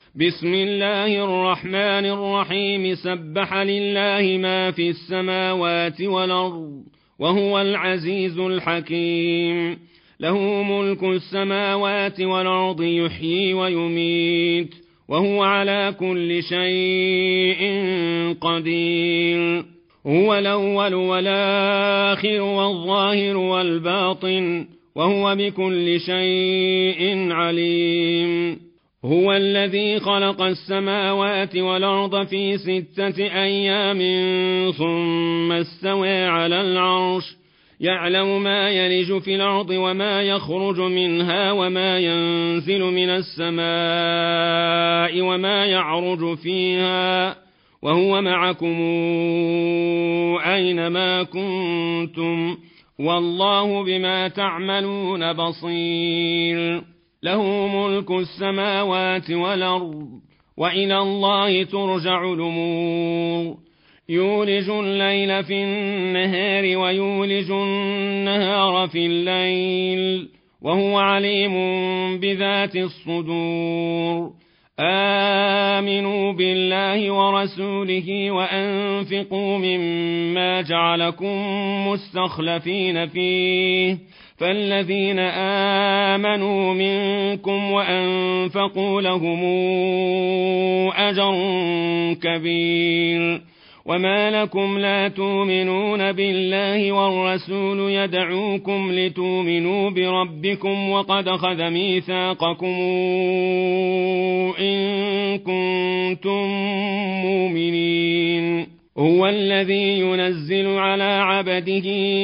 بسم الله الرحمن الرحيم سبح لله ما في السماوات والأرض وهو العزيز الحكيم له ملك السماوات والأرض يحيي ويميت وهو على كل شيء قدير هو الأول والآخر والظاهر والباطن وهو بكل شيء عليم هو الذي خلق السماوات والأرض في 6 أيام ثم استوى على العرش يعلم ما يلج في الأرض وما يخرج منها وما ينزل من السماء وما يعرج فيها وهو معكم أينما كنتم والله بما تعملون بصير له ملك السماوات والأرض وإلى الله ترجع الأمور يولج الليل في النهار ويولج النهار في الليل وهو عليم بذات الصدور آمنوا بالله ورسوله وأنفقوا مما جعلكم مستخلفين فيه فالذين آمنوا منكم وأنفقوا لهم أجر كبير وما لكم لا تؤمنون بالله والرسول يدعوكم لتؤمنوا بربكم وقد أخذ ميثاقكم إن كنتم مؤمنين هو الذي ينزل على عبده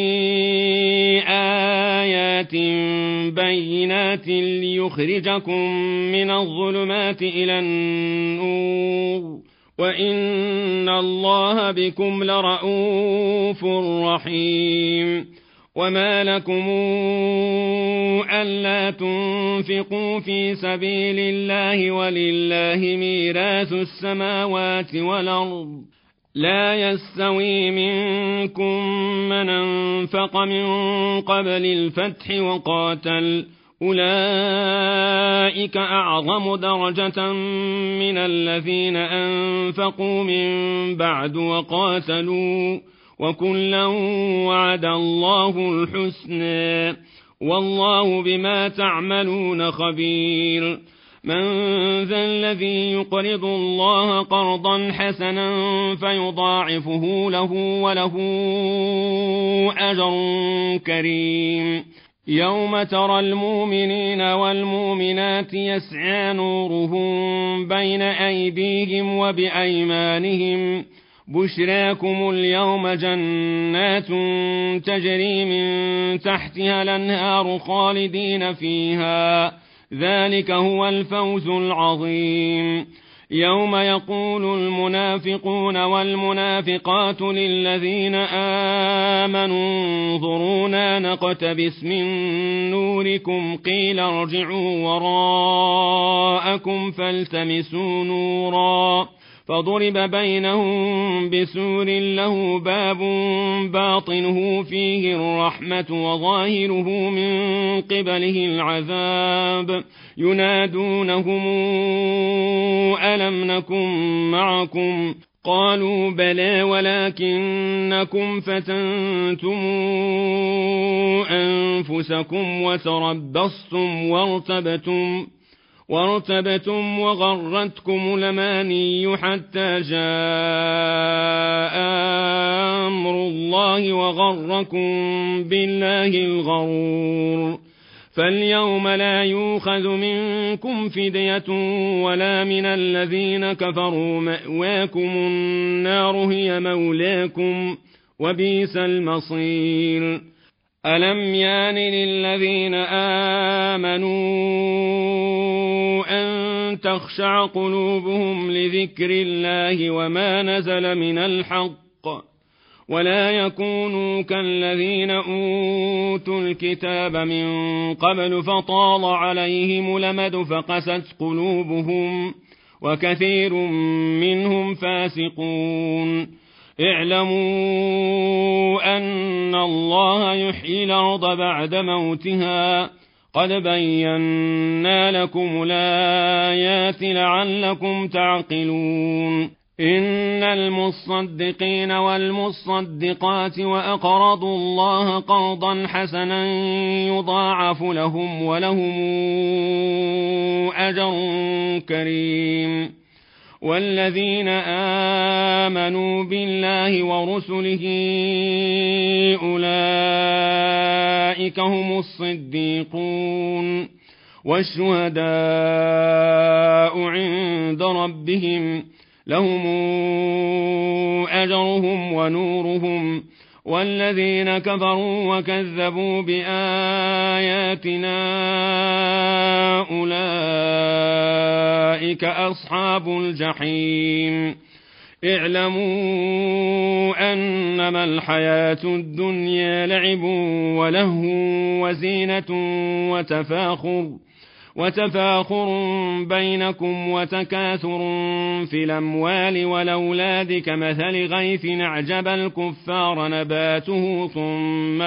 آيات بينات ليخرجكم من الظلمات إلى النور وإن الله بكم لرءوف رحيم وما لكم ألا تنفقوا في سبيل الله ولله ميراث السماوات والأرض لا يستوي منكم من أنفق من قبل الفتح وقاتل أولئك أعظم درجة من الذين أنفقوا من بعد وقاتلوا وكلا وعد الله الحسنى والله بما تعملون خبير من ذا الذي يقرض الله قرضا حسنا فيضاعفه له وله أجر كريم يوم ترى المؤمنين والمؤمنات يسعى نورهم بين أيديهم وبأيمانهم بشراكم اليوم جنات تجري من تحتها الأنهار خالدين فيها ذلك هو الفوز العظيم يوم يقول المنافقون والمنافقات للذين آمنوا انظرونا نقتبس من نوركم قيل ارجعوا وراءكم فالتمسوا نورا فضرب بينهم بسور له باب باطنه فيه الرحمة وظاهره من قبله العذاب ينادونهم ألم نكن معكم قالوا بلى ولكنكم فتنتم أنفسكم وتربصتم وارتبتم وغرتكم الأماني حتى جاء أمر الله وغركم بالله الغرور فاليوم لا يؤخذ منكم فدية ولا من الذين كفروا مأواكم النار هي مولاكم وبئس المصير ألم يان للذين آمنوا أن تخشع قلوبهم لذكر الله وما نزل من الحق ولا يكونوا كالذين أوتوا الكتاب من قبل فطال عليهم الأمد فقست قلوبهم وكثير منهم فاسقون اعلموا أن الله يحيي الأرض بعد موتها قد بينا لكم الآيات لعلكم تعقلون إن المصدقين والمصدقات وأقرضوا الله قرضا حسنا يضاعف لهم ولهم أجر كريم والذين آمنوا بالله ورسله أولئك هم الصديقون والشهداء عند ربهم لهم أجرهم ونورهم والذين كفروا وكذبوا بآياتنا أولئك أصحاب الجحيم اعلموا أنما الحياة الدنيا لعب ولهو وزينة وتفاخر بينكم وتكاثر في الأموال والأولاد كمثل غيث أعجب الكفار نباته ثم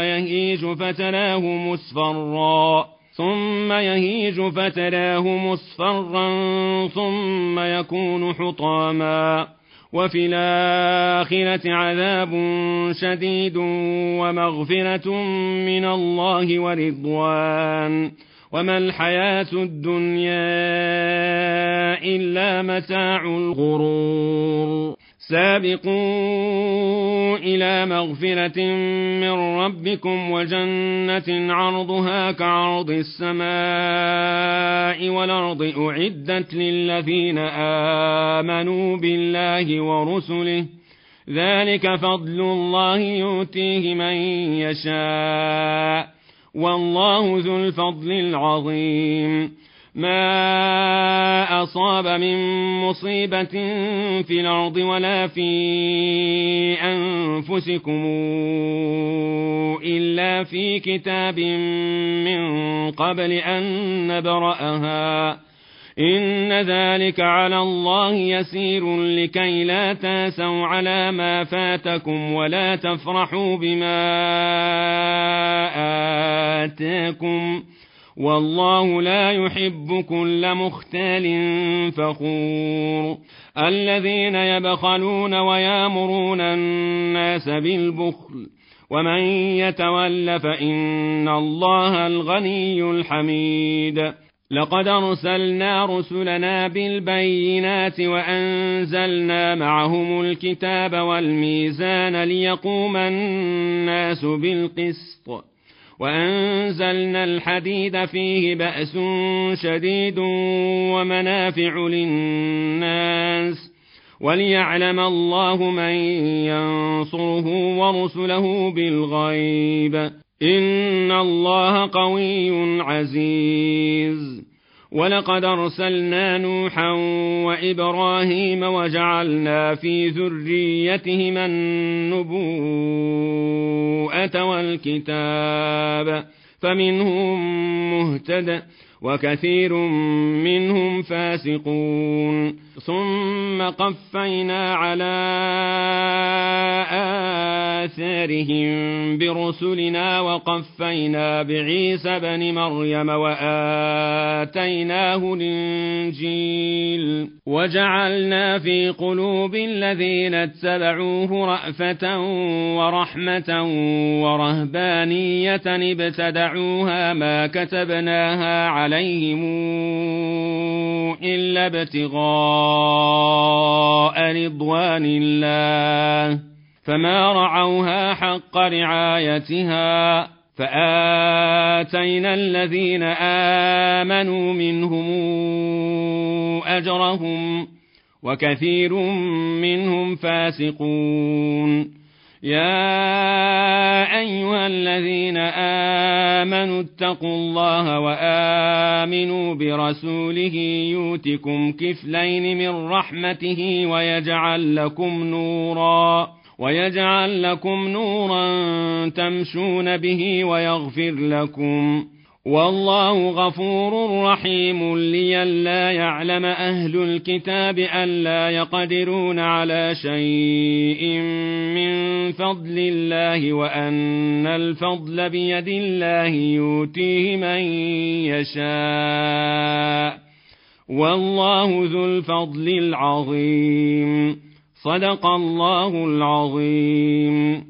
يهيج فتراه مصفرا ثم يكون حطاما وفي الآخرة عذاب شديد ومغفرة من الله ورضوان وما الحياة الدنيا إلا متاع الغرور سابقوا إلى مغفرة من ربكم وجنة عرضها كعرض السماء والأرض أعدت للذين آمنوا بالله ورسله ذلك فضل الله يؤتيه من يشاء والله ذو الفضل العظيم ما أصاب من مصيبة في الأرض ولا في أنفسكم إلا في كتاب من قبل أن نبرأها إن ذلك على الله يسير لكي لا تاسوا على ما فاتكم ولا تفرحوا بما آتاكم والله لا يحب كل مختال فخور الذين يبخلون ويامرون الناس بالبخل ومن يتول فإن الله الغني الحميد لقد أرسلنا رسلنا بالبينات وأنزلنا معهم الكتاب والميزان ليقوم الناس بالقسط وأنزلنا الحديد فيه بأس شديد ومنافع للناس وليعلم الله من ينصره ورسله بالغيب إن الله قوي عزيز ولقد أرسلنا نوحا وإبراهيم وجعلنا في ذريتهما النبوءة والكتاب فمنهم مهتد وكثير منهم فاسقون ثم قفينا على آثارهم برسلنا وقفينا بعيسى بن مريم وآتيناه الإنجيل وجعلنا في قلوب الذين اتبعوه رأفة ورحمة ورهبانية ابتدعوها ما كتبناها عليهم إلا ابتغاء رضوان الله فما رعوها حق رعايتها فآتينا الذين آمنوا منهم أجرهم وكثير منهم فاسقون يا أيها الذين آمنوا اتقوا الله وآمنوا برسوله يؤتكم كفلين من رحمته ويجعل لكم نورا تمشون به ويغفر لكم والله غفور رحيم لئلا يعلم أهل الكتاب ألا يقدرون على شيء من فضل الله وأن الفضل بيد الله يؤتيه من يشاء والله ذو الفضل العظيم. صدق الله العظيم.